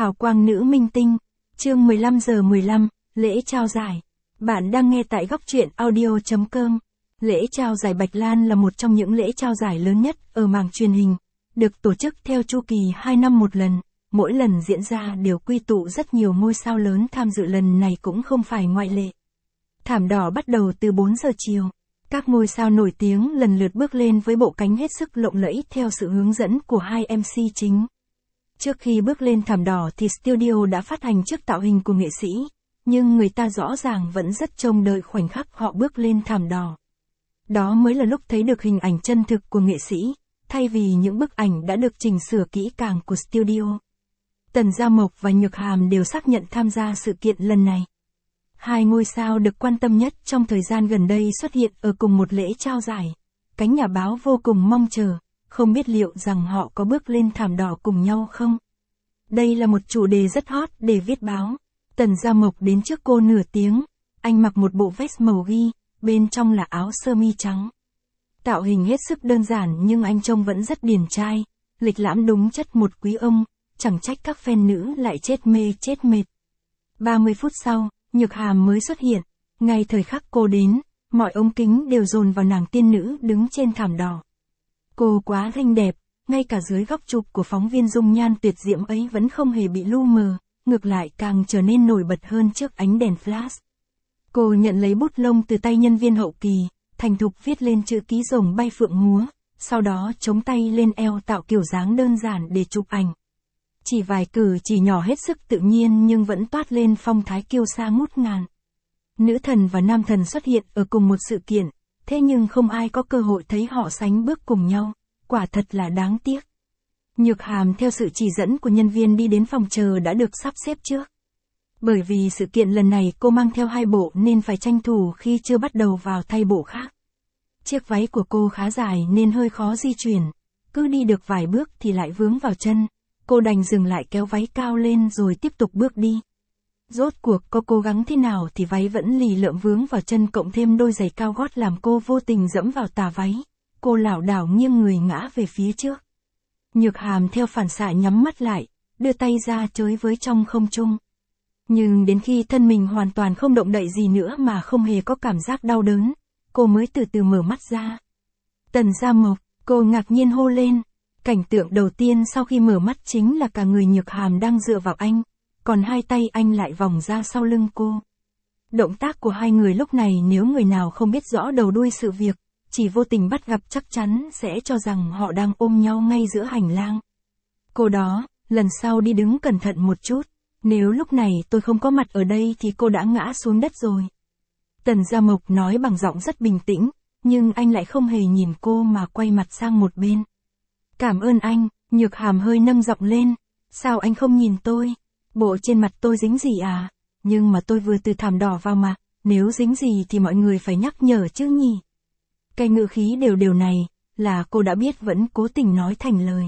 Hào quang nữ minh tinh, chương 15:15, lễ trao giải. Bạn đang nghe tại góc truyện audio.com. Lễ trao giải Bạch Lan là một trong những lễ trao giải lớn nhất ở mảng truyền hình, được tổ chức theo chu kỳ 2 năm một lần, mỗi lần diễn ra đều quy tụ rất nhiều ngôi sao lớn tham dự, lần này cũng không phải ngoại lệ. Thảm đỏ bắt đầu từ 4 giờ chiều. Các ngôi sao nổi tiếng lần lượt bước lên với bộ cánh hết sức lộng lẫy theo sự hướng dẫn của hai MC chính. Trước khi bước lên thảm đỏ thì studio đã phát hành trước tạo hình của nghệ sĩ, nhưng người ta rõ ràng vẫn rất trông đợi khoảnh khắc họ bước lên thảm đỏ. Đó mới là lúc thấy được hình ảnh chân thực của nghệ sĩ, thay vì những bức ảnh đã được chỉnh sửa kỹ càng của studio. Tần Gia Mộc và Nhược Hàm đều xác nhận tham gia sự kiện lần này. Hai ngôi sao được quan tâm nhất trong thời gian gần đây xuất hiện ở cùng một lễ trao giải. Cánh nhà báo vô cùng mong chờ, không biết liệu rằng họ có bước lên thảm đỏ cùng nhau không? Đây là một chủ đề rất hot để viết báo. Tần Gia Mộc đến trước cô nửa tiếng, anh mặc một bộ vest màu ghi, bên trong là áo sơ mi trắng. Tạo hình hết sức đơn giản nhưng anh trông vẫn rất điển trai, lịch lãm đúng chất một quý ông, chẳng trách các fan nữ lại chết mê chết mệt. 30 phút sau, Nhược Hàm mới xuất hiện, ngay thời khắc cô đến, mọi ống kính đều dồn vào nàng tiên nữ đứng trên thảm đỏ. Cô quá xinh đẹp, ngay cả dưới góc chụp của phóng viên dung nhan tuyệt diễm ấy vẫn không hề bị lu mờ, ngược lại càng trở nên nổi bật hơn trước ánh đèn flash. Cô nhận lấy bút lông từ tay nhân viên hậu kỳ, thành thục viết lên chữ ký rồng bay phượng múa, sau đó chống tay lên eo tạo kiểu dáng đơn giản để chụp ảnh. Chỉ vài cử chỉ nhỏ hết sức tự nhiên nhưng vẫn toát lên phong thái kiêu sa ngút ngàn. Nữ thần và nam thần xuất hiện ở cùng một sự kiện, thế nhưng không ai có cơ hội thấy họ sánh bước cùng nhau, quả thật là đáng tiếc. Nhược Hàm theo sự chỉ dẫn của nhân viên đi đến phòng chờ đã được sắp xếp trước. Bởi vì sự kiện lần này cô mang theo 2 bộ nên phải tranh thủ khi chưa bắt đầu vào thay bộ khác. Chiếc váy của cô khá dài nên hơi khó di chuyển, cứ đi được vài bước thì lại vướng vào chân. Cô đành dừng lại kéo váy cao lên rồi tiếp tục bước đi. Rốt cuộc có cố gắng thế nào thì váy vẫn lì lợm vướng vào chân, cộng thêm đôi giày cao gót làm cô vô tình dẫm vào tà váy. Cô lảo đảo nghiêng người ngã về phía trước. Nhược Hàm theo phản xạ nhắm mắt lại, đưa tay ra chới với trong không trung. Nhưng đến khi thân mình hoàn toàn không động đậy gì nữa mà không hề có cảm giác đau đớn, cô mới từ từ mở mắt ra. Tần Gia Mộc, cô ngạc nhiên hô lên. Cảnh tượng đầu tiên sau khi mở mắt chính là cả người Nhược Hàm đang dựa vào anh, còn hai tay anh lại vòng ra sau lưng cô. Động tác của hai người lúc này nếu người nào không biết rõ đầu đuôi sự việc, chỉ vô tình bắt gặp chắc chắn sẽ cho rằng họ đang ôm nhau ngay giữa hành lang. Cô đó, lần sau đi đứng cẩn thận một chút, nếu lúc này tôi không có mặt ở đây thì cô đã ngã xuống đất rồi. Tần Gia Mộc nói bằng giọng rất bình tĩnh, nhưng anh lại không hề nhìn cô mà quay mặt sang một bên. Cảm ơn anh, Nhược Hàm hơi nâng giọng lên. Sao anh không nhìn tôi? Bộ trên mặt tôi dính gì à? Nhưng mà tôi vừa từ thảm đỏ vào mà, nếu dính gì thì mọi người phải nhắc nhở chứ nhỉ? Cái ngữ khí đều đều này, là cô đã biết vẫn cố tình nói thành lời.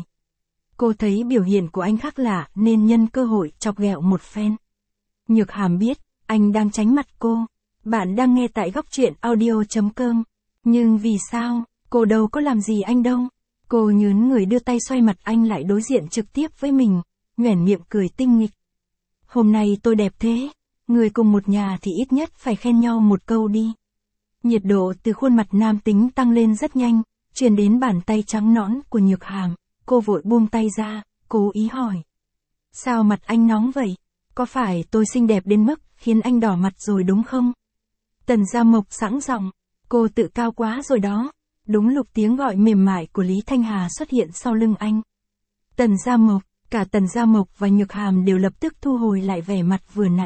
Cô thấy biểu hiện của anh khác lạ nên nhân cơ hội chọc ghẹo một phen. Nhược Hàm biết, anh đang tránh mặt cô. Bạn đang nghe tại góc truyện audio.com. Nhưng vì sao, cô đâu có làm gì anh đâu. Cô nhớn người đưa tay xoay mặt anh lại đối diện trực tiếp với mình, nhoẻn miệng cười tinh nghịch. Hôm nay tôi đẹp thế, người cùng một nhà thì ít nhất phải khen nhau một câu đi. Nhiệt độ từ khuôn mặt nam tính tăng lên rất nhanh, truyền đến bàn tay trắng nõn của Nhược Hàm, cô vội buông tay ra, cố ý hỏi. Sao mặt anh nóng vậy? Có phải tôi xinh đẹp đến mức khiến anh đỏ mặt rồi đúng không? Tần Gia Mộc sẵn giọng, cô tự cao quá rồi đó. Đúng lúc tiếng gọi mềm mại của Lý Thanh Hà xuất hiện sau lưng anh. Tần Gia Mộc, cả Tần Gia Mộc và Nhược Hàm đều lập tức thu hồi lại vẻ mặt vừa nãy.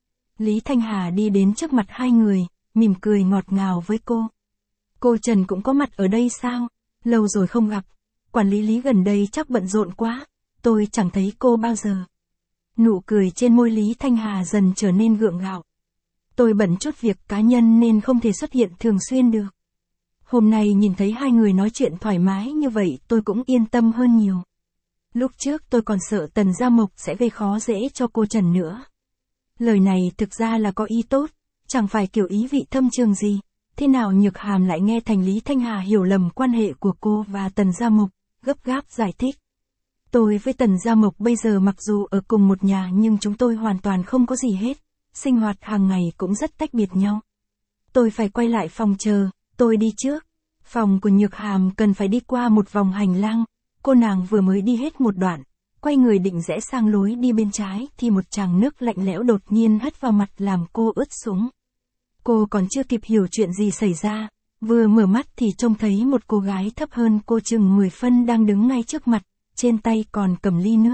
Lý Thanh Hà đi đến trước mặt hai người, mỉm cười ngọt ngào với cô. Cô Trần cũng có mặt ở đây sao? Lâu rồi không gặp. Quản lý Lý gần đây chắc bận rộn quá. Tôi chẳng thấy cô bao giờ. Nụ cười trên môi Lý Thanh Hà dần trở nên gượng gạo. Tôi bận chút việc cá nhân nên không thể xuất hiện thường xuyên được. Hôm nay nhìn thấy hai người nói chuyện thoải mái như vậy tôi cũng yên tâm hơn nhiều. Lúc trước tôi còn sợ Tần Gia Mộc sẽ gây khó dễ cho cô Trần nữa. Lời này thực ra là có ý tốt, chẳng phải kiểu ý vị thâm trường gì. Thế nào Nhược Hàm lại nghe thành Lý Thanh Hà hiểu lầm quan hệ của cô và Tần Gia Mộc, gấp gáp giải thích. Tôi với Tần Gia Mộc bây giờ mặc dù ở cùng một nhà nhưng chúng tôi hoàn toàn không có gì hết, sinh hoạt hàng ngày cũng rất tách biệt nhau. Tôi phải quay lại phòng chờ, tôi đi trước. Phòng của Nhược Hàm cần phải đi qua một vòng hành lang, cô nàng vừa mới đi hết một đoạn, quay người định rẽ sang lối đi bên trái thì một tràng nước lạnh lẽo đột nhiên hất vào mặt làm cô ướt sũng. Cô còn chưa kịp hiểu chuyện gì xảy ra, vừa mở mắt thì trông thấy một cô gái thấp hơn cô chừng 10 phân đang đứng ngay trước mặt, trên tay còn cầm ly nước.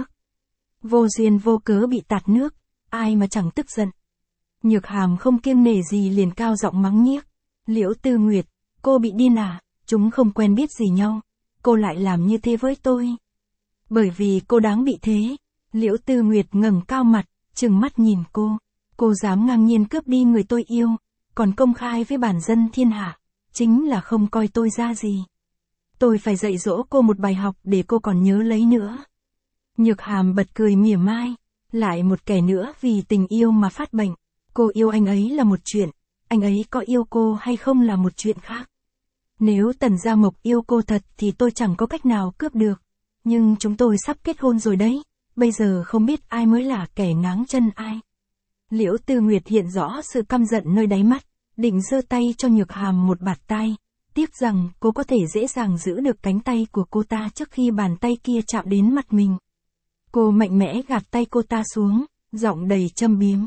Vô duyên vô cớ bị tạt nước, ai mà chẳng tức giận. Nhược Hàm không kiêng nể gì liền cao giọng mắng nhiếc. Liễu Tư Nguyệt, cô bị điên à, chúng không quen biết gì nhau, cô lại làm như thế với tôi. Bởi vì cô đáng bị thế. Liễu Tư Nguyệt ngẩng cao mặt, trừng mắt nhìn cô dám ngang nhiên cướp đi người tôi yêu, còn công khai với bản dân thiên hạ, chính là không coi tôi ra gì. Tôi phải dạy dỗ cô một bài học để cô còn nhớ lấy nữa. Nhược Hàm bật cười mỉa mai, lại một kẻ nữa vì tình yêu mà phát bệnh. Cô yêu anh ấy là một chuyện, anh ấy có yêu cô hay không là một chuyện khác. Nếu Tần Gia Mộc yêu cô thật thì tôi chẳng có cách nào cướp được, nhưng chúng tôi sắp kết hôn rồi đấy, bây giờ không biết ai mới là kẻ ngáng chân ai. Liễu Tư Nguyệt hiện rõ sự căm giận nơi đáy mắt, định giơ tay cho Nhược Hàm một bạt tai, tiếc rằng cô có thể dễ dàng giữ được cánh tay của cô ta trước khi bàn tay kia chạm đến mặt mình. Cô mạnh mẽ gạt tay cô ta xuống, giọng đầy châm biếm.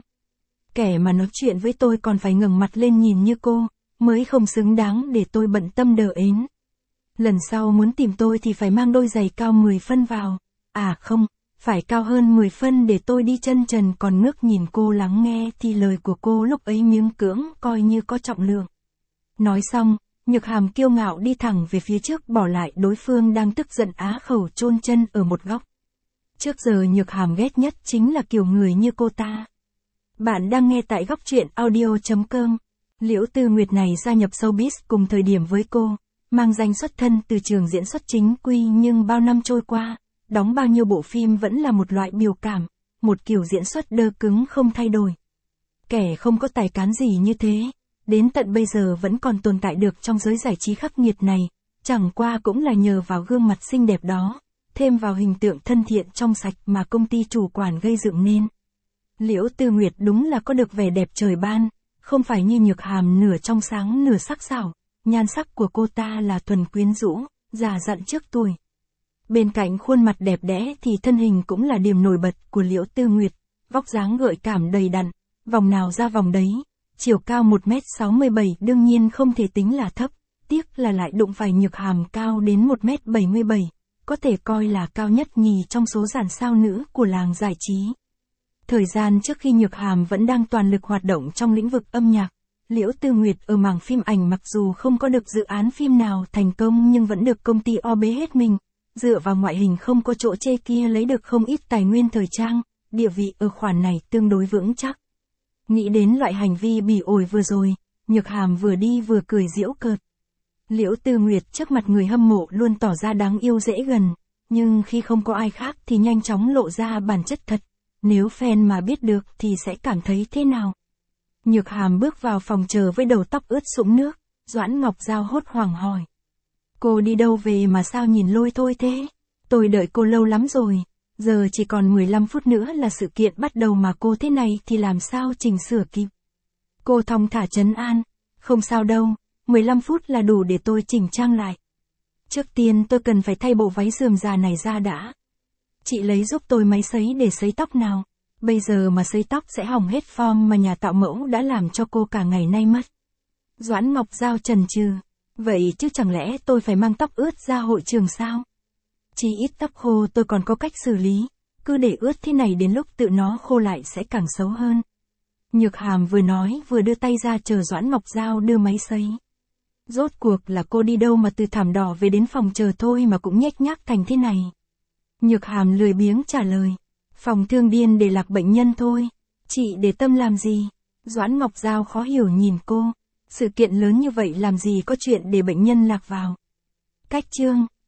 Kẻ mà nói chuyện với tôi còn phải ngẩng mặt lên nhìn như cô, mới không xứng đáng để tôi bận tâm đờ ến. Lần sau muốn tìm tôi thì phải mang đôi giày cao 10 phân vào, à không, phải cao hơn 10 phân để tôi đi chân trần, còn ngước nhìn cô lắng nghe thì lời của cô lúc ấy miếng cưỡng coi như có trọng lượng. Nói xong, Nhược Hàm kiêu ngạo đi thẳng về phía trước, bỏ lại đối phương đang tức giận á khẩu chôn chân ở một góc. Trước giờ Nhược Hàm ghét nhất chính là kiểu người như cô ta. Bạn đang nghe tại góc truyện audio.com. Liễu Tư Nguyệt này gia nhập showbiz cùng thời điểm với cô, mang danh xuất thân từ trường diễn xuất chính quy, nhưng bao năm trôi qua, đóng bao nhiêu bộ phim vẫn là một loại biểu cảm, một kiểu diễn xuất đơ cứng không thay đổi. Kẻ không có tài cán gì như thế, đến tận bây giờ vẫn còn tồn tại được trong giới giải trí khắc nghiệt này, chẳng qua cũng là nhờ vào gương mặt xinh đẹp đó, thêm vào hình tượng thân thiện trong sạch mà công ty chủ quản gây dựng nên. Liễu Tư Nguyệt đúng là có được vẻ đẹp trời ban, không phải như Nhược Hàm nửa trong sáng nửa sắc sảo, nhan sắc của cô ta là thuần quyến rũ, già dặn trước tuổi. Bên cạnh khuôn mặt đẹp đẽ thì thân hình cũng là điểm nổi bật của Liễu Tư Nguyệt, vóc dáng gợi cảm đầy đặn, vòng nào ra vòng đấy, chiều cao 1m67 đương nhiên không thể tính là thấp, tiếc là lại đụng phải Nhược Hàm cao đến 1m77, có thể coi là cao nhất nhì trong số dàn sao nữ của làng giải trí. Thời gian trước khi Nhược Hàm vẫn đang toàn lực hoạt động trong lĩnh vực âm nhạc, Liễu Tư Nguyệt ở mảng phim ảnh mặc dù không có được dự án phim nào thành công nhưng vẫn được công ty O bế hết mình, dựa vào ngoại hình không có chỗ chê kia lấy được không ít tài nguyên thời trang, địa vị ở khoản này tương đối vững chắc. Nghĩ đến loại hành vi bỉ ổi vừa rồi, Nhược Hàm vừa đi vừa cười giễu cợt. Liễu Tư Nguyệt trước mặt người hâm mộ luôn tỏ ra đáng yêu dễ gần, nhưng khi không có ai khác thì nhanh chóng lộ ra bản chất thật. Nếu fan mà biết được thì sẽ cảm thấy thế nào? Nhược Hàm bước vào phòng chờ với đầu tóc ướt sũng nước, Doãn Ngọc Giao hốt hoảng hỏi. Cô đi đâu về mà sao nhìn lôi thôi thế? Tôi đợi cô lâu lắm rồi, giờ chỉ còn 15 phút nữa là sự kiện bắt đầu mà cô thế này thì làm sao chỉnh sửa kịp? Cô thong thả trấn an, không sao đâu, 15 phút là đủ để tôi chỉnh trang lại. Trước tiên tôi cần phải thay bộ váy rườm rà này ra đã. Chị lấy giúp tôi máy sấy để sấy tóc nào, bây giờ mà sấy tóc sẽ hỏng hết form mà nhà tạo mẫu đã làm cho cô cả ngày nay mất. Doãn Ngọc Giao chần chừ, vậy chứ chẳng lẽ tôi phải mang tóc ướt ra hội trường sao? Chỉ ít tóc khô tôi còn có cách xử lý, cứ để ướt thế này đến lúc tự nó khô lại sẽ càng xấu hơn. Nhược Hàm vừa nói vừa đưa tay ra chờ Doãn Ngọc Giao đưa máy sấy. Rốt cuộc là cô đi đâu mà từ thảm đỏ về đến phòng chờ thôi mà cũng nhếch nhác thành thế này? Nhược Hàm lười biếng trả lời, phòng thương điên để lạc bệnh nhân thôi, chị để tâm làm gì? Doãn Ngọc Giao khó hiểu nhìn cô, sự kiện lớn như vậy làm gì có chuyện để bệnh nhân lạc vào. Cách chương,